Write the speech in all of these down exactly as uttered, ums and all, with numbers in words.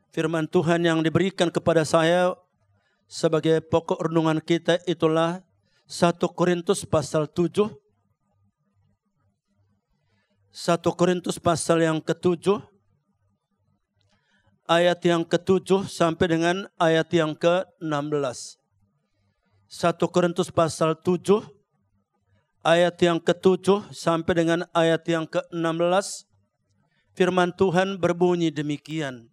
Firman Tuhan yang diberikan kepada saya sebagai pokok renungan kita itulah satu Korintus pasal tujuh. satu Korintus pasal yang ketujuh. Ayat yang ketujuh sampai dengan ayat yang ke enam belas. satu Korintus pasal tujuh. Ayat yang ketujuh sampai dengan ayat yang ke enam belas. Firman Tuhan berbunyi demikian.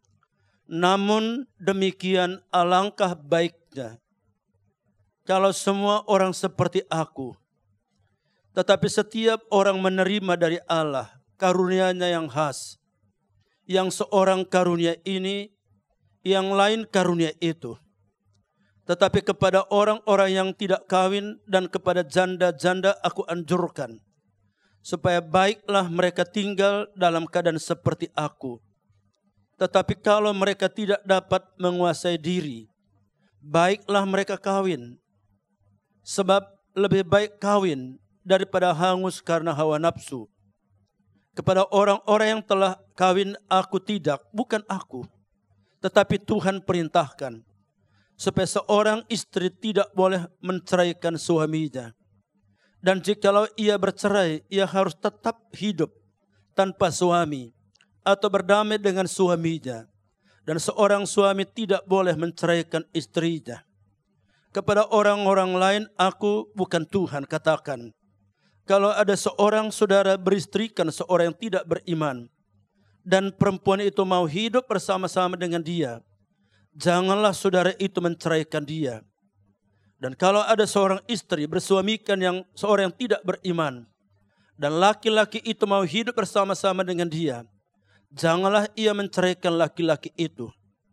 Namun demikian alangkah baiknya kalau semua orang seperti aku. Tetapi setiap orang menerima dari Allah karunia-Nya yang khas. Yang seorang karunia ini, yang lain karunia itu. Tetapi kepada orang-orang yang tidak kawin dan kepada janda-janda aku anjurkan. Supaya baiklah mereka tinggal dalam keadaan seperti aku. Tetapi kalau mereka tidak dapat menguasai diri, baiklah mereka kawin. Sebab lebih baik kawin daripada hangus karena hawa nafsu. Kepada orang-orang yang telah kawin aku tidak, bukan aku. Tetapi Tuhan perintahkan. Supaya seorang istri tidak boleh menceraikan suaminya. Dan jikalau ia bercerai, ia harus tetap hidup tanpa suami. Atau berdamai dengan suaminya. Dan seorang suami tidak boleh menceraikan istrinya. Kepada orang-orang lain aku bukan Tuhan, katakan. Kalau ada seorang saudara beristrikan seorang yang tidak beriman. Dan perempuan itu mau hidup bersama-sama dengan dia. Janganlah saudara itu menceraikan dia. Dan kalau ada seorang istri bersuamikan yang seorang yang tidak beriman. Dan laki-laki itu mau hidup bersama-sama dengan dia. Janganlah ia menceraikan laki-laki itu.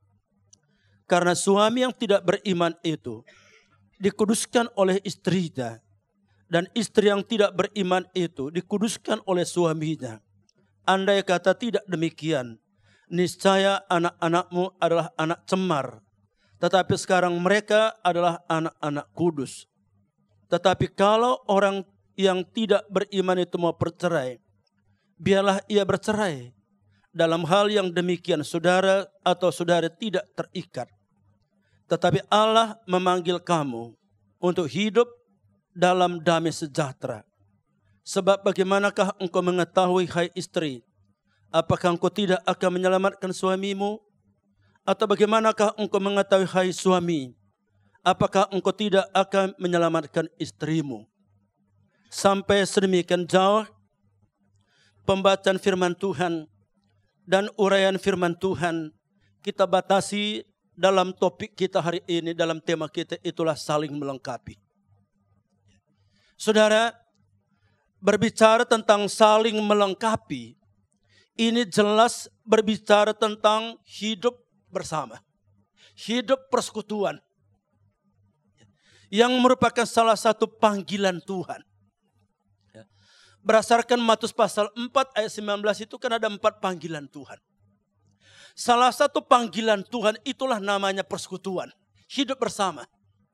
Karena suami yang tidak beriman itu dikuduskan oleh istrinya. Dan istri yang tidak beriman itu dikuduskan oleh suaminya. Andai kata tidak demikian, niscaya anak-anakmu adalah anak cemar. Tetapi sekarang mereka adalah anak-anak kudus. Tetapi kalau orang yang tidak beriman itu mau bercerai, biarlah ia bercerai. Dalam hal yang demikian saudara atau saudara tidak terikat. Tetapi Allah memanggil kamu untuk hidup dalam damai sejahtera. Sebab bagaimanakah engkau mengetahui hai istri, apakah engkau tidak akan menyelamatkan suamimu? Atau bagaimanakah engkau mengetahui hai suami, apakah engkau tidak akan menyelamatkan istrimu? Sampai sedemikian jauh pembacaan firman Tuhan. Dan uraian firman Tuhan kita batasi dalam topik kita hari ini, dalam tema kita itulah saling melengkapi. Saudara, berbicara tentang saling melengkapi, ini jelas berbicara tentang hidup bersama. Hidup persekutuan. Yang merupakan salah satu panggilan Tuhan. Berdasarkan Matius pasal empat ayat sembilan belas itu kan ada empat panggilan Tuhan. Salah satu panggilan Tuhan itulah namanya persekutuan. Hidup bersama.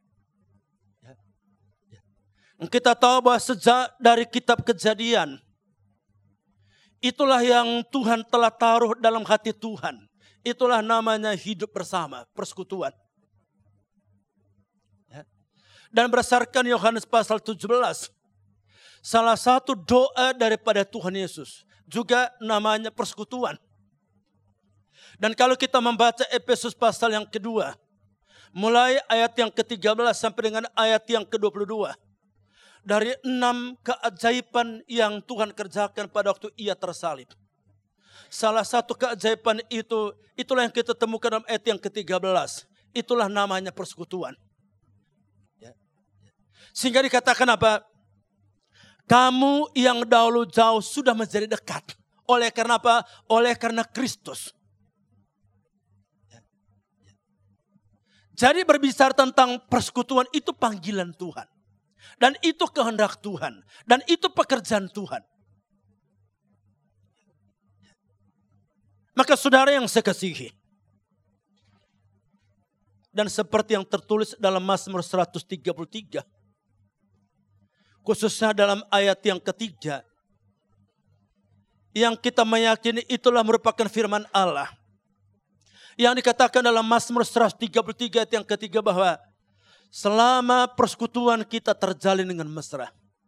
Kita tahu bahwa sejak dari kitab Kejadian. Itulah yang Tuhan telah taruh dalam hati Tuhan. Itulah namanya hidup bersama, persekutuan. Dan berdasarkan Yohanes pasal tujuh belas. Salah satu doa daripada Tuhan Yesus juga namanya persekutuan. Dan kalau kita membaca Efesus pasal yang kedua, mulai ayat yang ke tiga belas sampai dengan ayat yang ke dua puluh dua. Dari enam keajaiban yang Tuhan kerjakan pada waktu ia tersalib. Salah satu keajaiban itu, itulah yang kita temukan dalam ayat yang ke tiga belas. Itulah namanya persekutuan. Sehingga dikatakan apa? Kamu yang dahulu jauh sudah menjadi dekat. Oleh karena apa? Oleh karena Kristus. Jadi berbicara tentang persekutuan itu panggilan Tuhan. Dan itu kehendak Tuhan. Dan itu pekerjaan Tuhan. Maka saudara yang saya kasihi. Dan seperti yang tertulis dalam Mazmur seratus tiga puluh tiga. Khususnya dalam ayat yang ketiga. Yang kita meyakini itulah merupakan firman Allah. Yang dikatakan dalam Mazmur seratus tiga puluh tiga ayat yang ketiga bahwa selama persekutuan kita terjalin dengan mesra.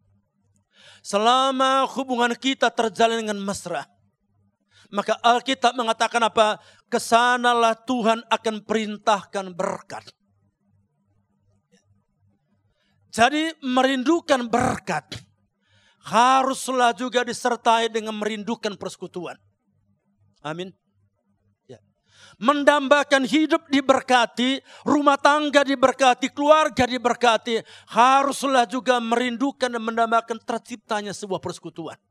Selama hubungan kita terjalin dengan mesra. Maka Alkitab mengatakan apa? Kesanalah Tuhan akan perintahkan berkat. Jadi merindukan berkat haruslah juga disertai dengan merindukan persekutuan. Amin. Mendambakan hidup diberkati, rumah tangga diberkati, keluarga diberkati, haruslah juga merindukan dan mendambakan terciptanya sebuah persekutuan.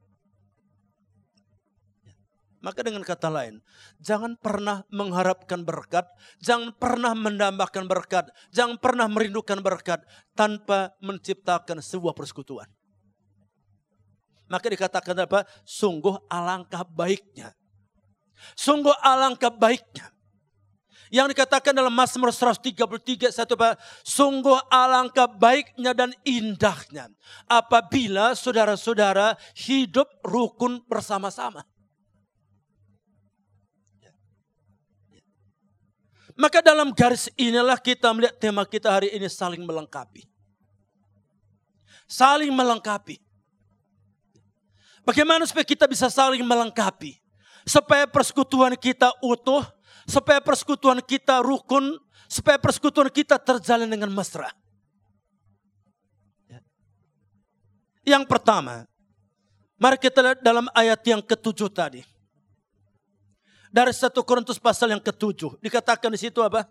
Maka dengan kata lain, jangan pernah mengharapkan berkat, jangan pernah mendambakan berkat, jangan pernah merindukan berkat tanpa menciptakan sebuah persekutuan. Maka dikatakan apa? Sungguh alangkah baiknya. Sungguh alangkah baiknya. Yang dikatakan dalam Mazmur seratus tiga puluh tiga satu Pak, sungguh alangkah baiknya dan indahnya apabila saudara-saudara hidup rukun bersama-sama. Maka dalam garis inilah kita melihat tema kita hari ini, saling melengkapi. Saling melengkapi. Bagaimana supaya kita bisa saling melengkapi? Supaya persekutuan kita utuh, supaya persekutuan kita rukun, supaya persekutuan kita terjalin dengan mesra. Yang pertama, mari kita lihat dalam ayat yang ketujuh tadi. Dari satu Korintus pasal yang ketujuh, dikatakan di situ apa?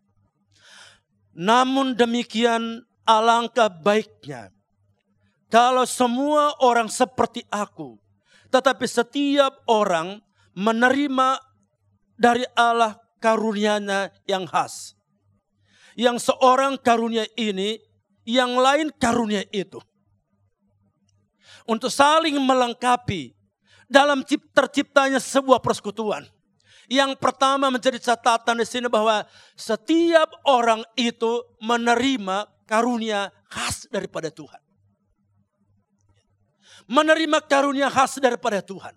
Namun demikian alangkah baiknya kalau semua orang seperti aku, tetapi setiap orang menerima dari Allah karunia-Nya yang khas. Yang seorang karunia ini, yang lain karunia itu. Untuk saling melengkapi dalam terciptanya sebuah persekutuan. Yang pertama menjadi catatan di sini bahwa setiap orang itu menerima karunia khas daripada Tuhan. Menerima karunia khas daripada Tuhan.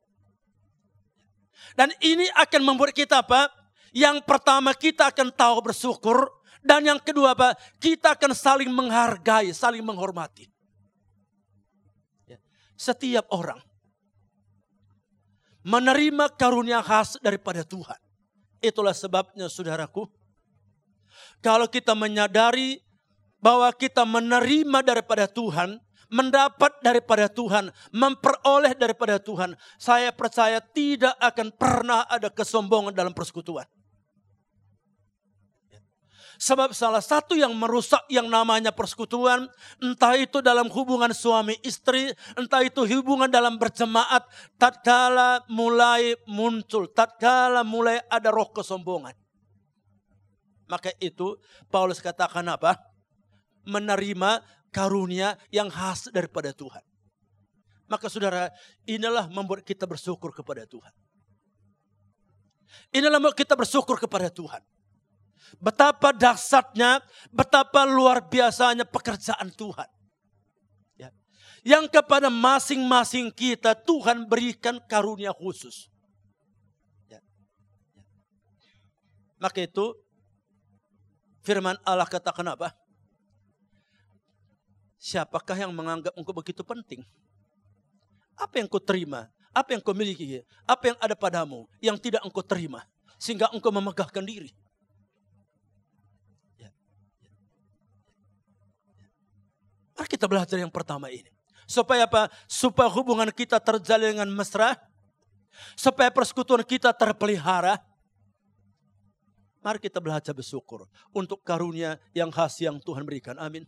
Dan ini akan membuat kita apa? Yang pertama kita akan tahu bersyukur. Dan yang kedua apa? Kita akan saling menghargai, saling menghormati. Setiap orang menerima karunia khas daripada Tuhan. Itulah sebabnya saudaraku, kalau kita menyadari bahwa kita menerima daripada Tuhan, mendapat daripada Tuhan, memperoleh daripada Tuhan, saya percaya tidak akan pernah ada kesombongan dalam persekutuan. Sebab salah satu yang merusak yang namanya persekutuan, entah itu dalam hubungan suami istri, entah itu hubungan dalam berjemaat, tatkala mulai muncul, tatkala mulai ada roh kesombongan. Maka itu Paulus katakan apa? Menerima karunia yang khas daripada Tuhan. Maka saudara, inilah membuat kita bersyukur kepada Tuhan. Inilah membuat kita bersyukur kepada Tuhan. Betapa dahsyatnya, betapa luar biasanya pekerjaan Tuhan. Ya. Yang kepada masing-masing kita Tuhan berikan karunia khusus. Ya. Ya. Maka itu firman Allah katakan apa? Siapakah yang menganggap engkau begitu penting? Apa yang kau terima? Apa yang kau miliki? Apa yang ada padamu yang tidak engkau terima? Sehingga engkau memegahkan diri. Mari kita belajar yang pertama ini. Supaya apa? Supaya hubungan kita terjalin dengan mesra. Supaya persekutuan kita terpelihara. Mari kita belajar bersyukur untuk karunia yang khas yang Tuhan berikan. Amin.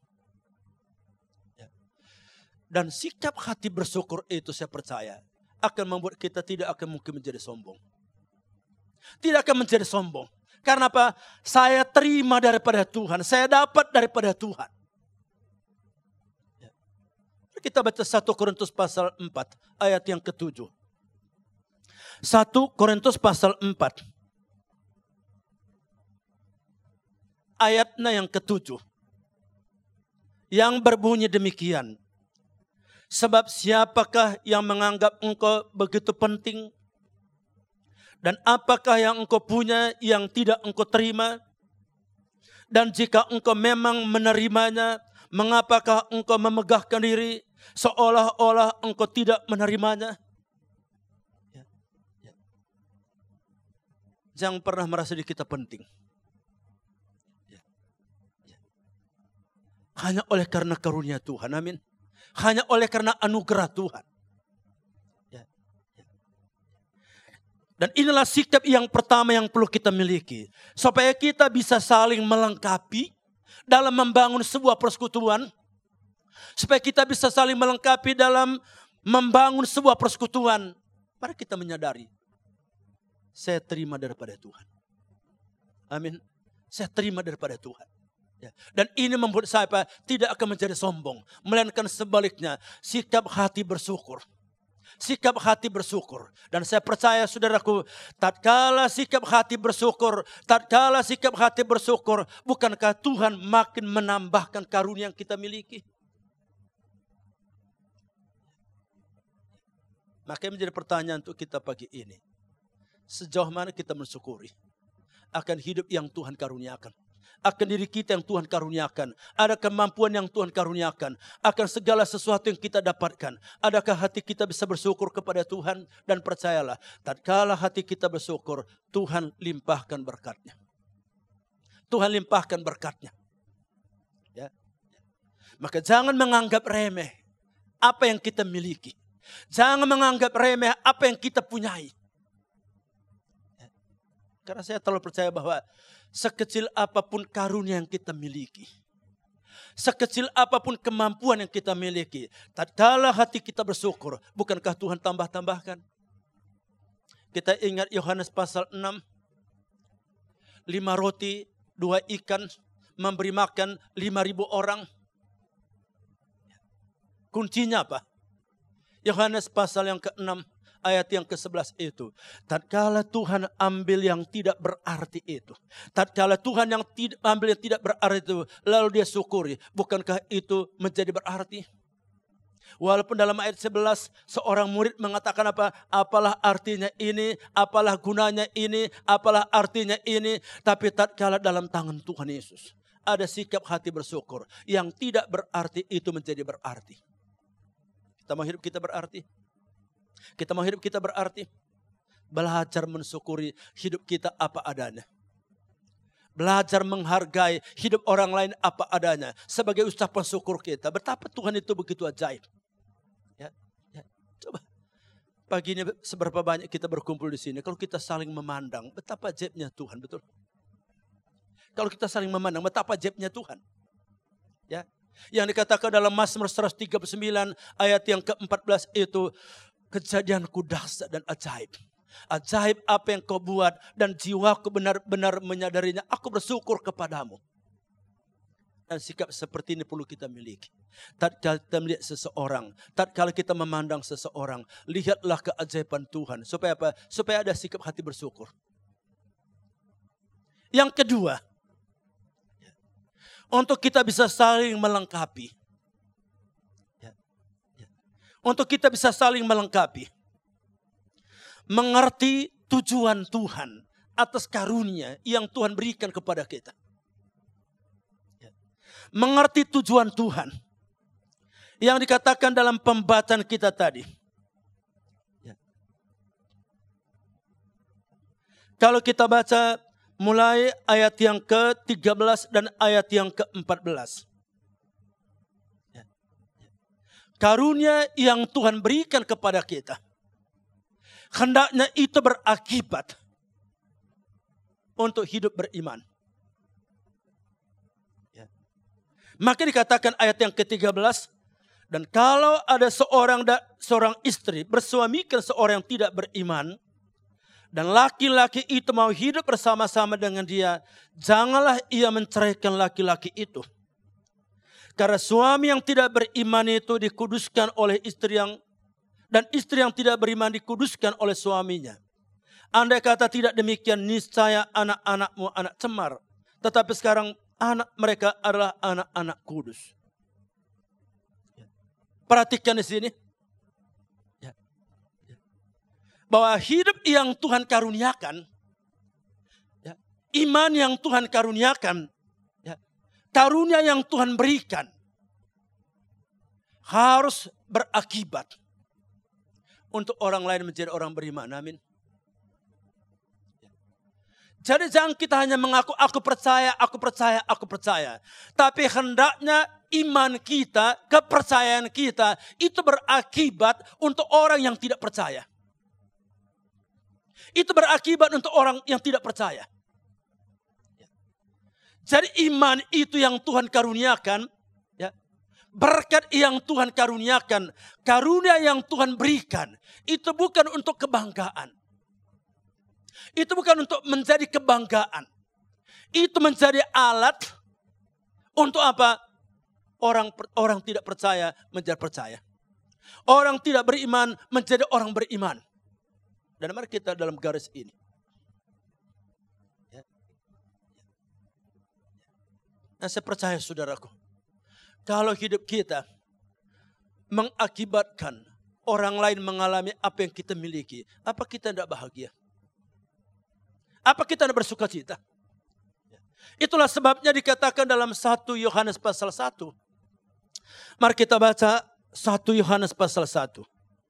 Dan sikap hati bersyukur itu saya percaya akan membuat kita tidak akan mungkin menjadi sombong. Tidak akan menjadi sombong. Karena apa? Saya terima daripada Tuhan. Saya dapat daripada Tuhan. Kita baca satu Korintus pasal empat ayat yang ketujuh. satu Korintus pasal empat. Ayatnya yang ketujuh. Yang berbunyi demikian. Sebab siapakah yang menganggap engkau begitu penting? Dan apakah yang engkau punya yang tidak engkau terima? Dan jika engkau memang menerimanya, mengapakah engkau memegahkan diri seolah-olah engkau tidak menerimanya? Ya, ya. Jangan pernah merasa diri kita penting. Ya, ya. Hanya oleh karena karunia Tuhan, amin. Hanya oleh karena anugerah Tuhan. Ya, ya. Dan inilah sikap yang pertama yang perlu kita miliki. Supaya kita bisa saling melengkapi dalam membangun sebuah persekutuan. Supaya kita bisa saling melengkapi dalam membangun sebuah persekutuan. Mari kita menyadari. Saya terima daripada Tuhan. Amin. Saya terima daripada Tuhan. Ya. Dan ini membuat saya apa? Tidak akan menjadi sombong. Melainkan sebaliknya. Sikap hati bersyukur. Sikap hati bersyukur. Dan saya percaya saudaraku. Tatkala sikap hati bersyukur. Tatkala sikap hati bersyukur. Bukankah Tuhan makin menambahkan karunia yang kita miliki? Makanya menjadi pertanyaan untuk kita pagi ini. Sejauh mana kita mensyukuri akan hidup yang Tuhan karuniakan. Akan diri kita yang Tuhan karuniakan. Ada kemampuan yang Tuhan karuniakan. Akan segala sesuatu yang kita dapatkan. Adakah hati kita bisa bersyukur kepada Tuhan? Dan percayalah, tatkala hati kita bersyukur, Tuhan limpahkan berkatnya. Tuhan limpahkan berkatnya. Ya. Maka jangan menganggap remeh apa yang kita miliki. Jangan menganggap remeh apa yang kita punyai. Ya. Karena saya terlalu percaya bahwa sekecil apapun karunia yang kita miliki, sekecil apapun kemampuan yang kita miliki, tatkala hati kita bersyukur, bukankah Tuhan tambah-tambahkan? Kita ingat Yohanes pasal enam, lima roti, dua ikan, memberi makan lima ribu orang. Kuncinya apa? Yohanes pasal yang keenam, ayat yang ke sebelas itu. Tatkala Tuhan ambil yang tidak berarti itu. Tatkala Tuhan yang tidak ambil yang tidak berarti itu. Lalu dia syukuri. Bukankah itu menjadi berarti? Walaupun dalam ayat sebelas seorang murid mengatakan apa? Apalah artinya ini? Apalah gunanya ini? Apalah artinya ini? Tapi tatkala dalam tangan Tuhan Yesus ada sikap hati bersyukur. Yang tidak berarti itu menjadi berarti. Kita mau hidup kita berarti. Kita mau hidup kita berarti. Belajar mensyukuri hidup kita apa adanya. Belajar menghargai hidup orang lain apa adanya. Sebagai ucapan syukur kita. Betapa Tuhan itu begitu ajaib. Ya, ya. Coba. Pagi ini seberapa banyak kita berkumpul di sini. Kalau kita saling memandang. Betapa ajaibnya Tuhan. Betul. Kalau kita saling memandang. Betapa ajaibnya Tuhan. Ya. Yang dikatakan dalam Mazmur seratus tiga puluh sembilan ayat yang ke empat belas itu. Kejadianku dahsyat dan ajaib. Ajaib apa yang kau buat. Dan jiwaku benar-benar menyadarinya. Aku bersyukur kepadamu. Dan sikap seperti ini perlu kita miliki. Tatkala kita melihat seseorang. Tatkala kita memandang seseorang. Lihatlah keajaiban Tuhan. Supaya apa? Supaya ada sikap hati bersyukur. Yang kedua. Untuk kita bisa saling melengkapi. Untuk kita bisa saling melengkapi. Mengerti tujuan Tuhan atas karunia yang Tuhan berikan kepada kita. Mengerti tujuan Tuhan. Yang dikatakan dalam pembacaan kita tadi. Kalau kita baca mulai ayat yang ke tiga belas dan ayat yang ke empat belas. Karunia yang Tuhan berikan kepada kita. Hendaknya itu berakibat. Untuk hidup beriman. Ya. Maka dikatakan ayat yang ke tiga belas. Dan kalau ada seorang seorang istri bersuamikan seorang yang tidak beriman. Dan laki-laki itu mau hidup bersama-sama dengan dia. Janganlah ia menceraikan laki-laki itu. Karena suami yang tidak beriman itu dikuduskan oleh istri yang. Dan istri yang tidak beriman dikuduskan oleh suaminya. Andai kata tidak demikian, niscaya anak-anakmu anak cemar. Tetapi sekarang anak mereka adalah anak-anak kudus. Perhatikan di sini. bahwa hidup yang Tuhan karuniakan, ya, iman yang Tuhan karuniakan, ya, karunia yang Tuhan berikan, harus berakibat untuk orang lain menjadi orang beriman. Amin. Jadi jangan kita hanya mengaku, aku percaya, aku percaya, aku percaya. Tapi hendaknya iman kita, kepercayaan kita, itu berakibat untuk orang yang tidak percaya. Itu berakibat untuk orang yang tidak percaya. Jadi iman itu yang Tuhan karuniakan, ya, berkat yang Tuhan karuniakan, karunia yang Tuhan berikan, itu bukan untuk kebanggaan. Itu bukan untuk menjadi kebanggaan. Itu menjadi alat untuk apa? Orang orang tidak percaya menjadi percaya. Orang tidak beriman menjadi orang beriman. Dan mari kita dalam garis ini. Ya. Nah, saya percaya saudaraku, kalau hidup kita mengakibatkan orang lain mengalami apa yang kita miliki, apa kita tidak bahagia? Apa kita tidak bersuka cita? Itulah sebabnya dikatakan dalam satu Yohanes pasal satu. Mari kita baca satu Yohanes pasal satu.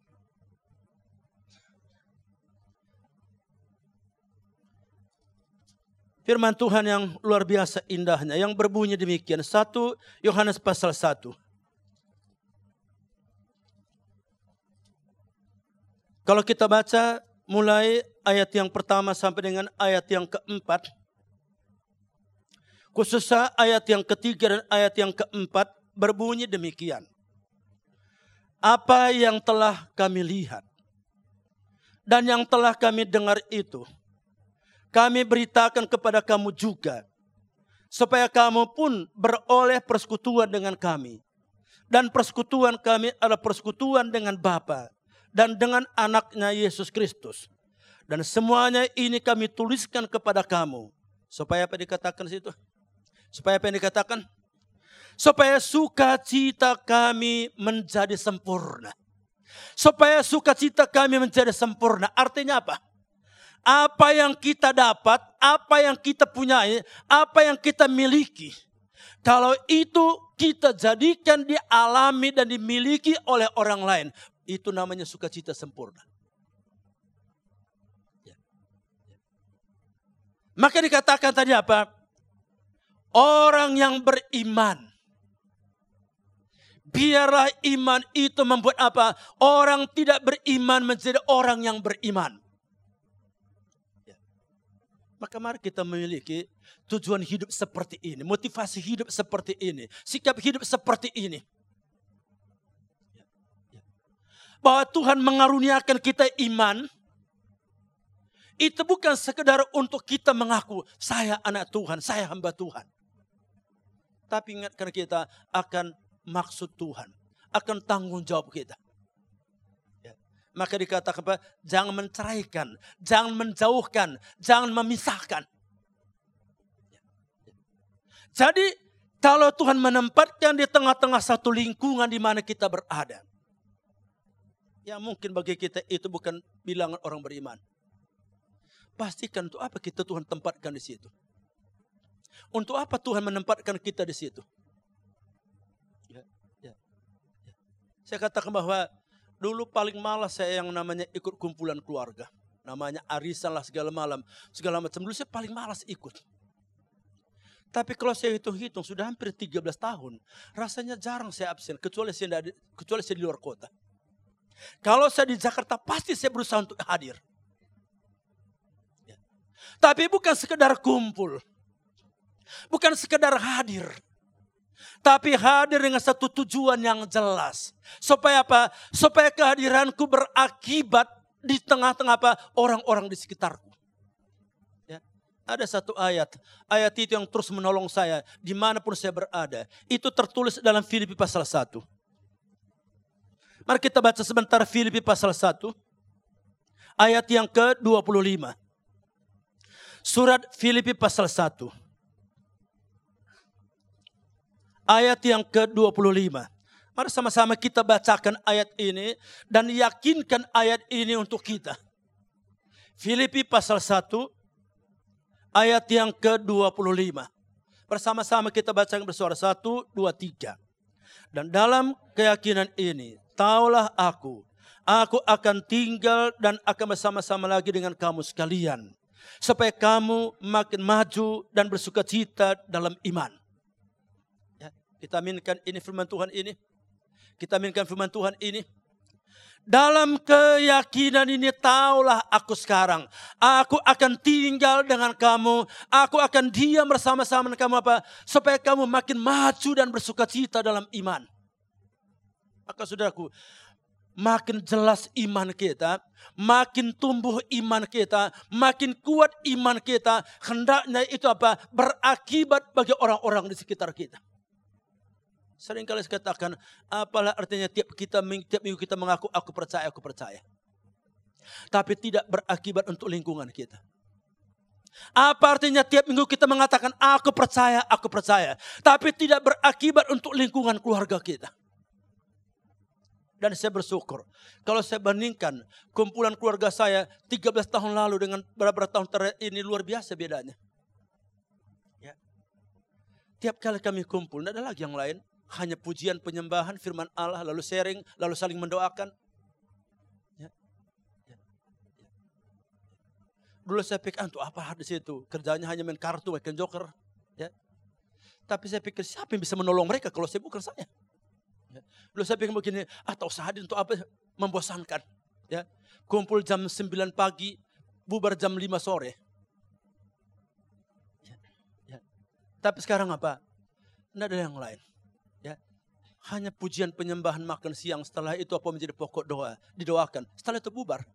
Firman Tuhan yang luar biasa indahnya, yang berbunyi demikian. satu Yohanes pasal satu. Kalau kita baca mulai ayat yang pertama sampai dengan ayat yang keempat. Khususnya ayat yang ketiga dan ayat yang keempat berbunyi demikian. Apa yang telah kami lihat dan yang telah kami dengar itu, kami beritakan kepada kamu juga, supaya kamu pun beroleh persekutuan dengan kami. Dan persekutuan kami adalah persekutuan dengan Bapa dan dengan anaknya Yesus Kristus. Dan semuanya ini kami tuliskan kepada kamu. Supaya apa dikatakan situ? Supaya apa yang dikatakan? Supaya sukacita kami menjadi sempurna. Supaya sukacita kami menjadi sempurna. Artinya apa? Apa yang kita dapat, apa yang kita punyai, apa yang kita miliki. Kalau itu kita jadikan dialami dan dimiliki oleh orang lain. Itu namanya sukacita sempurna. Ya. Ya. Maka dikatakan tadi apa? Orang yang beriman. Biarlah iman itu membuat apa? Orang tidak beriman menjadi orang yang beriman. Ya. Maka mari kita memiliki tujuan hidup seperti ini. Motivasi hidup seperti ini. Sikap hidup seperti ini. Bahwa Tuhan mengaruniakan kita iman, itu bukan sekedar untuk kita mengaku, saya anak Tuhan, saya hamba Tuhan. Tapi ingatkan kita akan maksud Tuhan, akan tanggung jawab kita. Ya. Maka dikatakan apa? Jangan menceraikan, jangan menjauhkan, jangan memisahkan. Ya. Ya. Jadi kalau Tuhan menempatkan di tengah-tengah satu lingkungan di mana kita berada, ya mungkin bagi kita itu bukan bilangan orang beriman. Pastikan untuk apa kita Tuhan tempatkan di situ. Untuk apa Tuhan menempatkan kita di situ. Ya, ya, ya. Saya katakan bahwa dulu paling malas saya yang namanya ikut kumpulan keluarga. Namanya arisan lah segala malam. Segala macam. Dulu saya paling malas ikut. Tapi kalau saya hitung-hitung sudah hampir tiga belas tahun. Rasanya jarang saya absen. Kecuali saya, kecuali saya di luar kota. Kalau saya di Jakarta pasti saya berusaha untuk hadir. Ya. Tapi bukan sekedar kumpul. Bukan sekedar hadir. Tapi hadir dengan satu tujuan yang jelas. Supaya apa? Supaya kehadiranku berakibat di tengah-tengah apa? Orang-orang di sekitarku. Ya. Ada satu ayat. Ayat itu yang terus menolong saya dimanapun saya berada. Itu tertulis dalam Filipi pasal satu. Mari kita baca sebentar Filipi pasal satu. Ayat yang ke dua puluh lima. Surat Filipi pasal satu. Ayat yang ke dua puluh lima. Mari sama-sama kita bacakan ayat ini. Dan yakinkan ayat ini untuk kita. Filipi pasal satu ayat yang ke dua puluh lima. Bersama-sama kita bacakan bersuara satu, dua, tiga. Dan dalam keyakinan ini, taulah aku, aku akan tinggal dan akan bersama-sama lagi dengan kamu sekalian. Supaya kamu makin maju dan bersuka cita dalam iman. Ya, kita aminkan ini firman Tuhan ini. Kita aminkan firman Tuhan ini. Dalam keyakinan ini taulah aku sekarang. Aku akan tinggal dengan kamu. Aku akan diam bersama-sama dengan kamu apa? Supaya kamu makin maju dan bersuka cita dalam iman. Maka saudaraku, makin jelas iman kita, makin tumbuh iman kita, makin kuat iman kita. Hendaknya itu apa? Berakibat bagi orang-orang di sekitar kita. Sering kali saya katakan, apalah artinya tiap kita tiap minggu kita mengaku aku percaya, aku percaya. Tapi tidak berakibat untuk lingkungan kita. Apa artinya tiap minggu kita mengatakan aku percaya, aku percaya. Tapi tidak berakibat untuk lingkungan keluarga kita. Dan saya bersyukur. Kalau saya bandingkan kumpulan keluarga saya tiga belas tahun lalu dengan beberapa tahun terakhir ini luar biasa bedanya. Ya. Tiap kali kami kumpul, tidak ada lagi yang lain. Hanya pujian, penyembahan, firman Allah, lalu sharing, lalu saling mendoakan. Ya. Ya. Ya. Dulu saya pikir, untuk apa di situ? Kerjanya hanya main kartu, main joker. Ya. Tapi saya pikir, siapa yang bisa menolong mereka kalau saya bukan saya? Ya. Dulu saya pikir begini, ah tak usah hadir untuk apa? Membosankan. Ya. Kumpul jam sembilan pagi, bubar jam lima sore. Ya. Ya. Tapi sekarang apa? Tidak ada yang lain. Ya, hanya pujian penyembahan makan siang. Setelah itu apa menjadi pokok doa? Didoakan. Setelah itu bubar.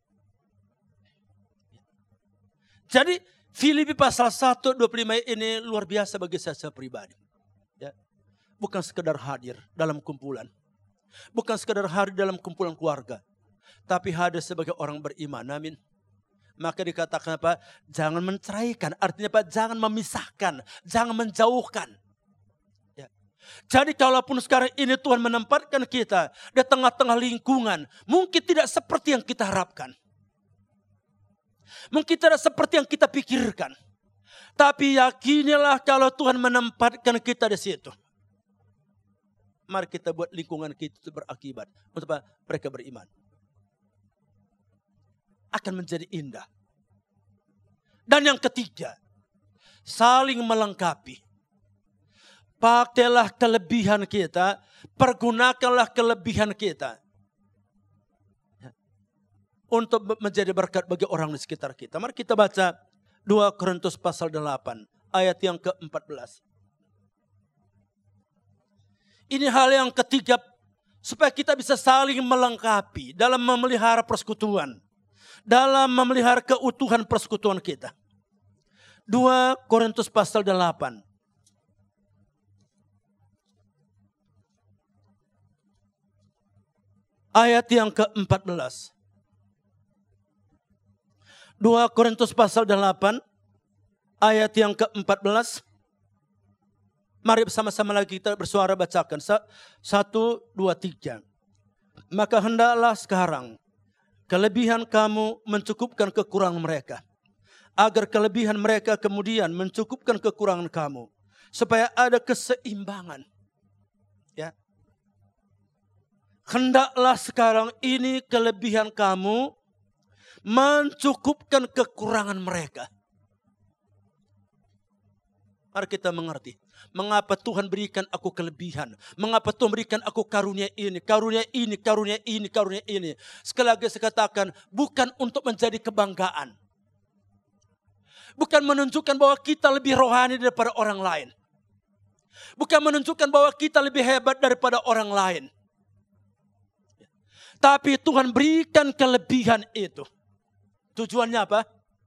Jadi Filipi pasal satu dua puluh lima ini luar biasa bagi saya, saya pribadi. Ya. Bukan sekedar hadir dalam kumpulan. Bukan sekedar hadir dalam kumpulan keluarga. Tapi hadir sebagai orang beriman. Amin. Maka dikatakan apa? Jangan menceraikan. Artinya apa? Jangan memisahkan. Jangan menjauhkan. Jadi kalaupun sekarang ini Tuhan menempatkan kita di tengah-tengah lingkungan. Mungkin tidak seperti yang kita harapkan. Mungkin tidak seperti yang kita pikirkan. Tapi yakinilah kalau Tuhan menempatkan kita di situ. Mari kita buat lingkungan kita itu berakibat. Untuk apa? Mereka beriman. Akan menjadi indah. Dan yang ketiga. Saling melengkapi. Pakailah kelebihan kita, pergunakanlah kelebihan kita. Untuk menjadi berkat bagi orang di sekitar kita. Mari kita baca dua Korintus pasal delapan, ayat yang ke empat belas. Ini hal yang ketiga, supaya kita bisa saling melengkapi dalam memelihara persekutuan. Dalam memelihara keutuhan persekutuan kita. dua Korintus pasal delapan. Ayat yang ke empat belas. dua Korintus pasal delapan. Ayat yang ke empat belas. Mari bersama-sama lagi kita bersuara bacakan. Satu, dua, tiga. Maka hendaklah sekarang kelebihan kamu mencukupkan kekurangan mereka. Agar kelebihan mereka kemudian mencukupkan kekurangan kamu. Supaya ada keseimbangan. Ya. Hendaklah sekarang ini kelebihan kamu mencukupkan kekurangan mereka. Mari kita mengerti. Mengapa Tuhan berikan aku kelebihan. Mengapa Tuhan berikan aku karunia ini. Karunia ini, karunia ini, karunia ini. Sekali lagi saya katakan. Bukan untuk menjadi kebanggaan. Bukan menunjukkan bahwa kita lebih rohani daripada orang lain. Bukan menunjukkan bahwa kita lebih hebat daripada orang lain. Tapi Tuhan berikan kelebihan itu. Tujuannya apa?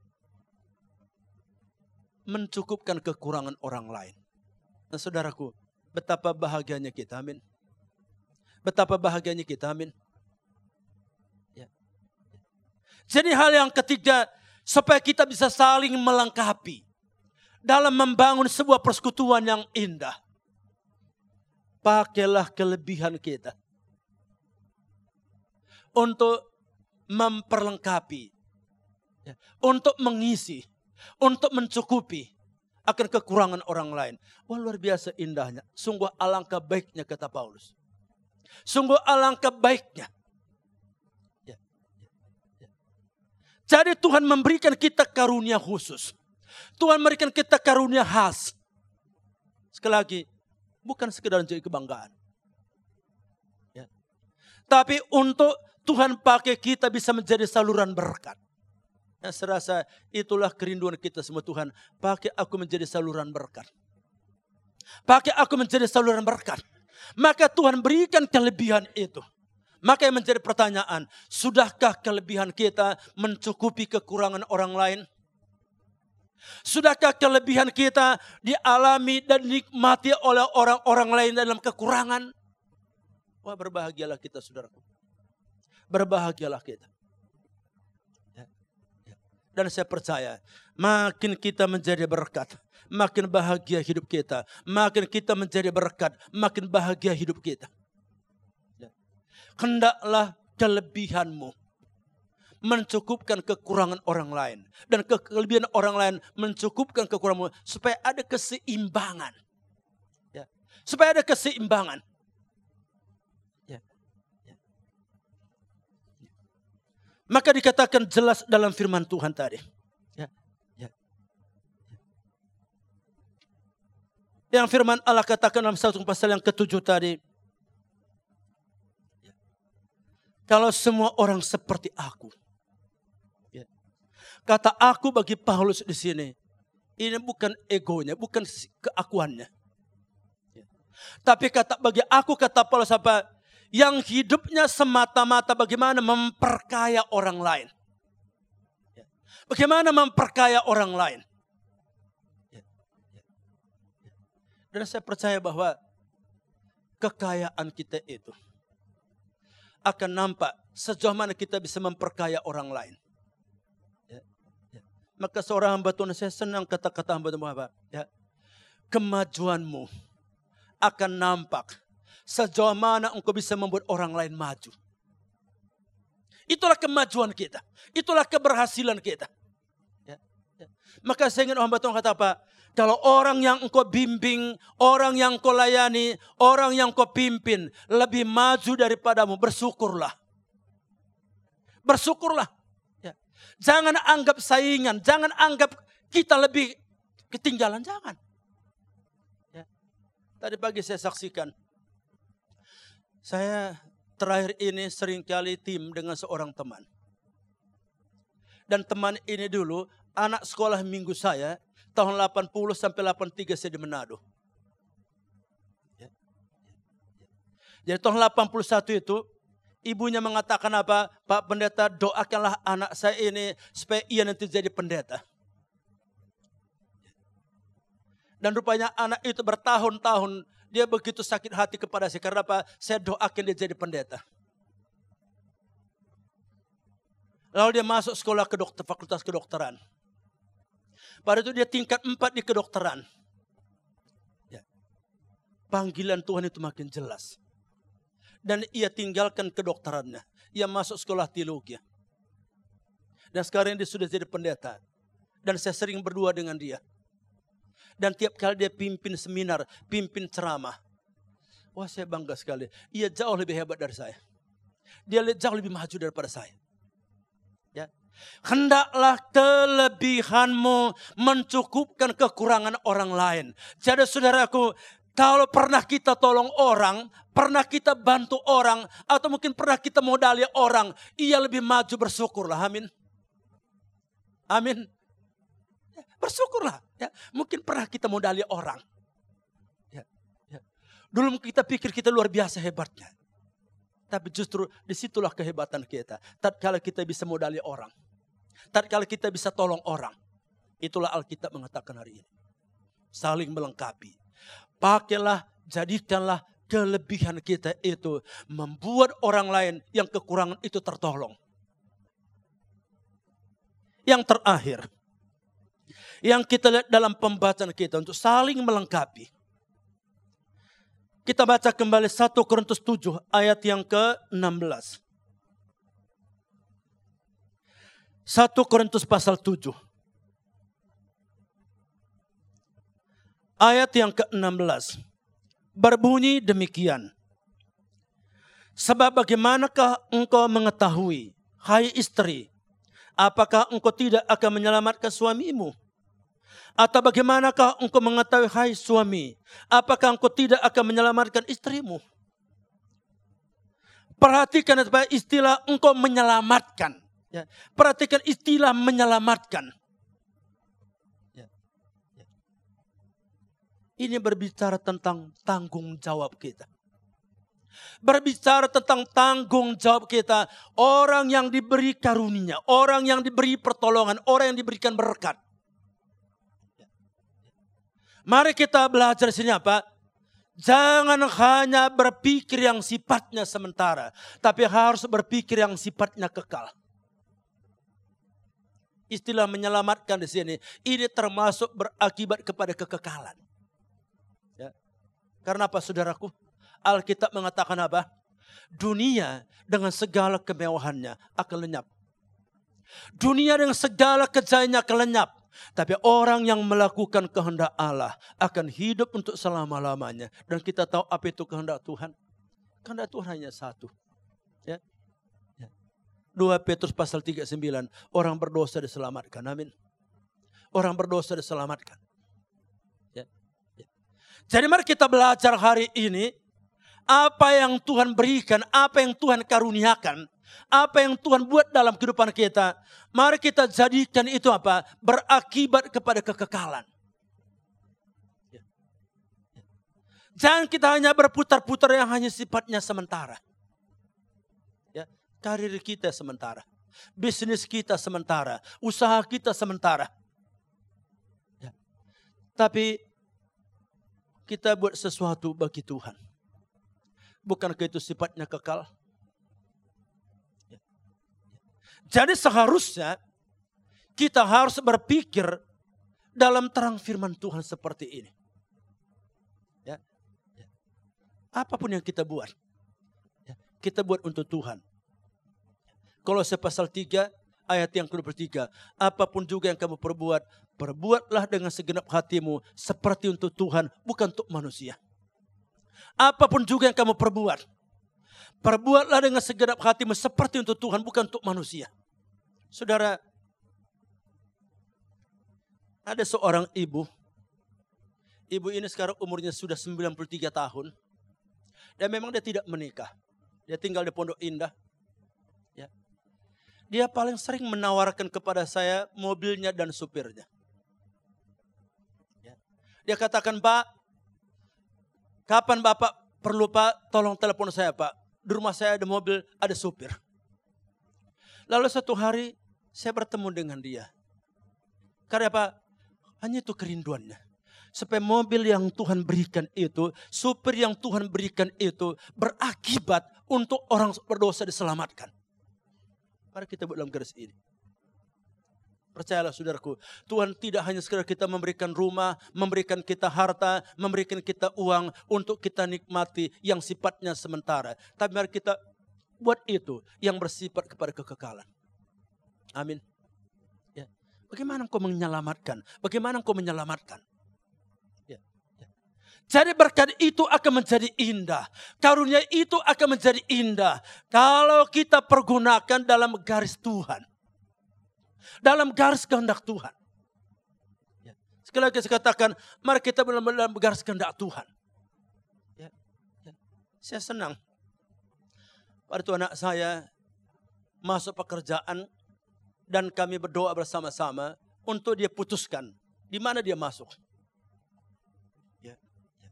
Mencukupkan kekurangan orang lain. Nah saudaraku, betapa bahagianya kita, amin. Betapa bahagianya kita, amin. Ya. Jadi hal yang ketiga, supaya kita bisa saling melengkapi. Dalam membangun sebuah persekutuan yang indah. Pakailah kelebihan kita. Untuk memperlengkapi Ya, untuk mengisi, untuk mencukupi akan kekurangan orang lain. Wah, luar biasa indahnya. Sungguh alangkah baiknya, kata Paulus. Sungguh alangkah baiknya. Ya, ya, ya. Jadi Tuhan memberikan kita karunia khusus. Tuhan memberikan kita karunia khas. Sekali lagi, bukan sekedar jadi kebanggaan. Ya. Tapi untuk Tuhan pakai kita bisa menjadi saluran berkat. Nah, saya rasa itulah kerinduan kita semua. Tuhan, pakai aku menjadi saluran berkat. Pakai aku menjadi saluran berkat. Maka Tuhan berikan kelebihan itu. Maka yang menjadi pertanyaan, sudahkah kelebihan kita mencukupi kekurangan orang lain? Sudahkah kelebihan kita dialami dan dinikmati oleh orang-orang lain dalam kekurangan? Wah, berbahagialah kita, saudaraku. Berbahagialah kita. Dan saya percaya, makin kita menjadi berkat, makin bahagia hidup kita. Makin kita menjadi berkat, makin bahagia hidup kita. Hendaklah kelebihanmu mencukupkan kekurangan orang lain. Dan kelebihan orang lain mencukupkan kekuranganmu. Supaya ada keseimbangan. Ya. Supaya ada keseimbangan. Ya. Ya. Maka dikatakan jelas dalam firman Tuhan tadi. Ya. Ya. Yang firman Allah katakan dalam satu pasal yang ketujuh tadi. Ya. Kalau semua orang seperti aku. Kata aku bagi Paulus di sini, ini bukan egonya, bukan keakuannya. Tapi kata bagi aku, kata Paulus apa? Yang hidupnya semata-mata bagaimana memperkaya orang lain. Bagaimana memperkaya orang lain. Dan saya percaya bahwa kekayaan kita itu akan nampak sejauh mana kita bisa memperkaya orang lain. Maka seorang hamba Tuhan, saya senang kata-kata hamba Tuhan apa? Ya. Kemajuanmu akan nampak sejauh mana engkau bisa membuat orang lain maju. Itulah kemajuan kita. Itulah keberhasilan kita. Ya. Ya. Maka saya ingin hamba Tuhan kata apa? Kalau orang yang engkau bimbing, orang yang engkau layani, orang yang engkau pimpin lebih maju daripadamu, bersyukurlah. Bersyukurlah. Jangan anggap saingan, jangan anggap kita lebih ketinggalan, jangan. Ya. Tadi pagi saya saksikan, saya terakhir ini seringkali tim dengan seorang teman. Dan teman ini dulu anak sekolah minggu saya tahun delapan puluh sampai delapan puluh tiga saya di Manado. Ya. Jadi tahun delapan puluh satu itu ibunya mengatakan apa? Pak Pendeta, doakanlah anak saya ini supaya ia nanti jadi pendeta. Dan rupanya anak itu bertahun-tahun dia begitu sakit hati kepada saya. Karena apa? Saya doakan dia jadi pendeta. Lalu dia masuk sekolah ke dokter, fakultas kedokteran. Pada itu dia tingkat empat di kedokteran. Ya. Panggilan Tuhan itu makin jelas. Dan ia tinggalkan kedokterannya. Ia masuk sekolah teologi. Dan sekarang dia sudah jadi pendeta. Dan saya sering berdua dengan dia. Dan tiap kali dia pimpin seminar, pimpin ceramah. Wah, saya bangga sekali. Ia jauh lebih hebat dari saya. Dia jauh lebih maju daripada saya. Ya. Hendaklah kelebihanmu mencukupkan kekurangan orang lain. Jadi saudaraku, kalau pernah kita tolong orang, pernah kita bantu orang, atau mungkin pernah kita modali orang, ia lebih maju, bersyukurlah. Amin. Amin. Bersyukurlah. Ya. Mungkin pernah kita modali orang. Ya. Ya. Dulu kita pikir kita luar biasa hebatnya. Tapi justru disitulah kehebatan kita. Tatkala kita bisa modali orang. Tatkala kita bisa tolong orang. Itulah Alkitab mengatakan hari ini. Saling melengkapi. Pakailah, jadikanlah kelebihan kita itu membuat orang lain yang kekurangan itu tertolong. Yang terakhir, yang kita lihat dalam pembacaan kita untuk saling melengkapi. Kita baca kembali satu Korintus tujuh ayat yang ke enam belas. satu Korintus pasal tujuh. Ayat yang ke enam belas. Berbunyi demikian. Sebab bagaimanakah engkau mengetahui, hai istri, apakah engkau tidak akan menyelamatkan suamimu? Atau bagaimanakah engkau mengetahui, hai suami, apakah engkau tidak akan menyelamatkan istrimu? Perhatikan istilah engkau menyelamatkan. Ya. Perhatikan istilah menyelamatkan. Ya. Ya. Ini berbicara tentang tanggung jawab kita. Berbicara tentang tanggung jawab kita. Orang yang diberi karunia, orang yang diberi pertolongan, orang yang diberikan berkat. Mari kita belajar di sini apa? Jangan hanya berpikir yang sifatnya sementara, tapi harus berpikir yang sifatnya kekal. Istilah menyelamatkan di sini, ini termasuk berakibat kepada kekekalan. Ya. Karena apa, saudaraku? Alkitab mengatakan apa? Dunia dengan segala kemewahannya akan lenyap. Dunia dengan segala kejayaannya akan lenyap. Tapi orang yang melakukan kehendak Allah akan hidup untuk selama-lamanya. Dan kita tahu apa itu kehendak Tuhan. Kehendak Tuhan hanya satu. Ya. Ya. dua Petrus pasal tiga puluh sembilan. Orang berdosa diselamatkan. Amin. Orang berdosa diselamatkan. Ya. Ya. Jadi mari kita belajar hari ini. Apa yang Tuhan berikan, apa yang Tuhan karuniakan, apa yang Tuhan buat dalam kehidupan kita. Mari kita jadikan itu apa? Berakibat kepada kekekalan. Ya. Ya. Jangan kita hanya berputar-putar yang hanya sifatnya sementara. Ya. Karir kita sementara. Bisnis kita sementara. Usaha kita sementara. Ya. Tapi kita buat sesuatu bagi Tuhan. Bukankah itu sifatnya kekal? Ya. Jadi seharusnya kita harus berpikir dalam terang firman Tuhan seperti ini. Ya. Ya. Apapun yang kita buat, ya, kita buat untuk Tuhan. Kolose pasal tiga ayat yang ke dua puluh tiga. Apapun juga yang kamu perbuat, perbuatlah dengan segenap hatimu seperti untuk Tuhan, bukan untuk manusia. Apapun juga yang kamu perbuat, perbuatlah dengan segenap hatimu seperti untuk Tuhan, bukan untuk manusia. Saudara, ada seorang ibu. Ibu ini sekarang umurnya sudah sembilan puluh tiga tahun. Dan memang dia tidak menikah. Dia tinggal di Pondok Indah. Ya. Dia paling sering menawarkan kepada saya mobilnya dan supirnya. Ya. Dia katakan, Pak, kapan Bapak perlu Pak, tolong telepon saya Pak. Di rumah saya ada mobil, ada supir. Lalu satu hari saya bertemu dengan dia. Karena apa? Hanya itu kerinduannya. Supaya mobil yang Tuhan berikan itu, supir yang Tuhan berikan itu berakibat untuk orang berdosa diselamatkan. Mari kita buat dalam garis ini. Percayalah saudaraku, Tuhan tidak hanya sekedar kita memberikan rumah, memberikan kita harta, memberikan kita uang untuk kita nikmati yang sifatnya sementara. Tapi mari kita buat itu yang bersifat kepada kekekalan. Amin. Ya. Bagaimana engkau menyelamatkan? Bagaimana engkau menyelamatkan? Ya. Ya. Jadi berkat itu akan menjadi indah. Karunia itu akan menjadi indah. Kalau kita pergunakan dalam garis Tuhan. Dalam garis kehendak Tuhan. Ya. Sekali lagi saya katakan, mari kita dalam garis kehendak Tuhan. Ya. Ya. Saya senang. Waktu anak saya masuk pekerjaan dan kami berdoa bersama-sama untuk dia putuskan di mana dia masuk. Ya. Ya.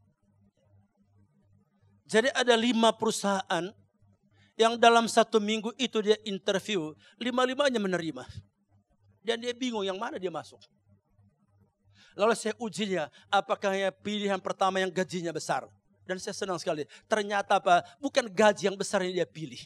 Jadi ada lima perusahaan yang dalam satu minggu itu dia interview, lima-limanya menerima. Dan dia bingung yang mana dia masuk. Lalu saya uji dia, apakah ya pilihan pertama yang gajinya besar. Dan saya senang sekali. Ternyata apa? Bukan gaji yang besar yang dia pilih.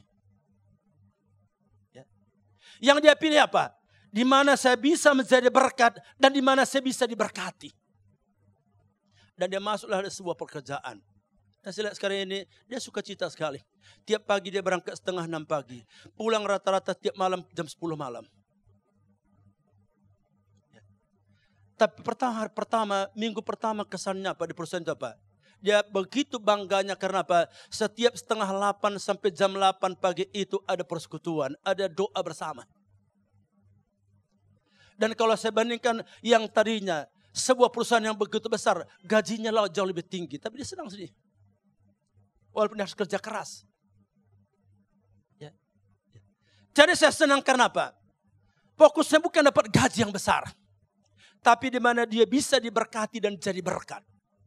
Ya. Yang dia pilih apa? Di mana saya bisa menjadi berkat dan di mana saya bisa diberkati. Dan dia masuklah di sebuah pekerjaan. Dan saya lihat sekarang ini, dia suka cita sekali. Tiap pagi dia berangkat setengah enam pagi. Pulang rata-rata tiap malam jam sepuluh malam. Tapi pertama, hari pertama, minggu pertama kesannya apa di perusahaan itu apa? Dia begitu bangganya karena apa? Setiap setengah delapan sampai jam delapan pagi itu ada persekutuan, ada doa bersama. Dan kalau saya bandingkan yang tadinya sebuah perusahaan yang begitu besar, gajinya lah jauh lebih tinggi, tapi dia senang sendiri. Walaupun dia harus kerja keras. Ya. Ya. Jadi saya senang karena apa? Fokusnya bukan dapat gaji yang besar, tapi di mana dia bisa diberkati dan jadi berkat.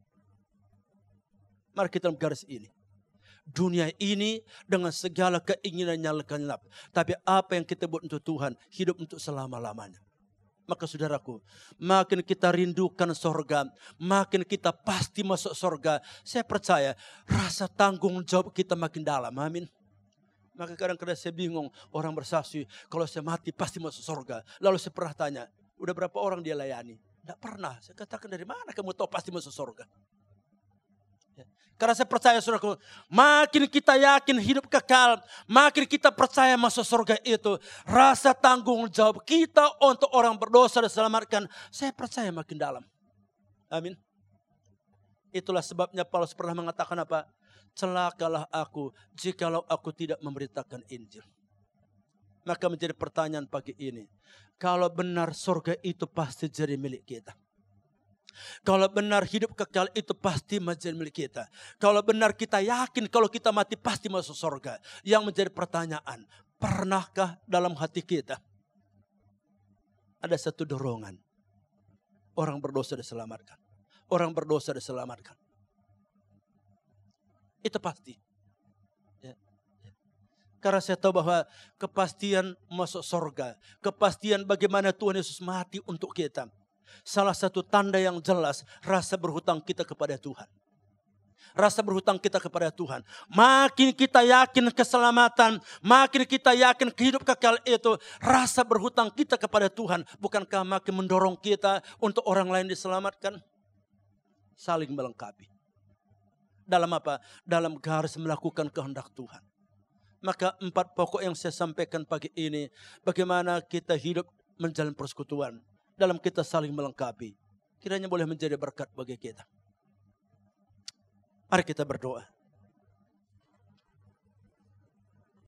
Mari kita garis ini. Dunia ini dengan segala keinginannya lenyap. Tapi apa yang kita buat untuk Tuhan, hidup untuk selama-lamanya. Maka saudaraku, makin kita rindukan sorga, makin kita pasti masuk sorga. Saya percaya rasa tanggung jawab kita makin dalam, amin. Maka kadang-kadang saya bingung, orang bersaksi, kalau saya mati pasti masuk sorga. Lalu saya pernah tanya, udah berapa orang dia layani? Tidak pernah, saya katakan dari mana kamu tahu pasti masuk sorga? Karena saya percaya saudaraku, makin kita yakin hidup kekal, makin kita percaya masuk surga itu, rasa tanggung jawab kita untuk orang berdosa diselamatkan, saya percaya makin dalam. Amin. Itulah sebabnya Paulus pernah mengatakan apa? Celakalah aku jikalau aku tidak memberitakan Injil. Maka menjadi pertanyaan pagi ini, kalau benar surga itu pasti jadi milik kita. Kalau benar hidup kekal itu pasti menjadi milik kita. Kalau benar kita yakin kalau kita mati pasti masuk surga. Yang menjadi pertanyaan, pernahkah dalam hati kita ada satu dorongan? Orang berdosa diselamatkan. Orang berdosa diselamatkan. Itu pasti. Ya, ya. Karena saya tahu bahwa kepastian masuk surga. Kepastian bagaimana Tuhan Yesus mati untuk kita. Salah satu tanda yang jelas rasa berhutang kita kepada Tuhan. Rasa berhutang kita kepada Tuhan. Makin kita yakin keselamatan, makin kita yakin hidup kekal itu, rasa berhutang kita kepada Tuhan. Bukankah makin mendorong kita untuk orang lain diselamatkan? Saling melengkapi. Dalam apa? Dalam garis melakukan kehendak Tuhan. Maka empat pokok yang saya sampaikan pagi ini, bagaimana kita hidup menjalin persekutuan. Dalam kita saling melengkapi. Kiranya boleh menjadi berkat bagi kita. Mari kita berdoa.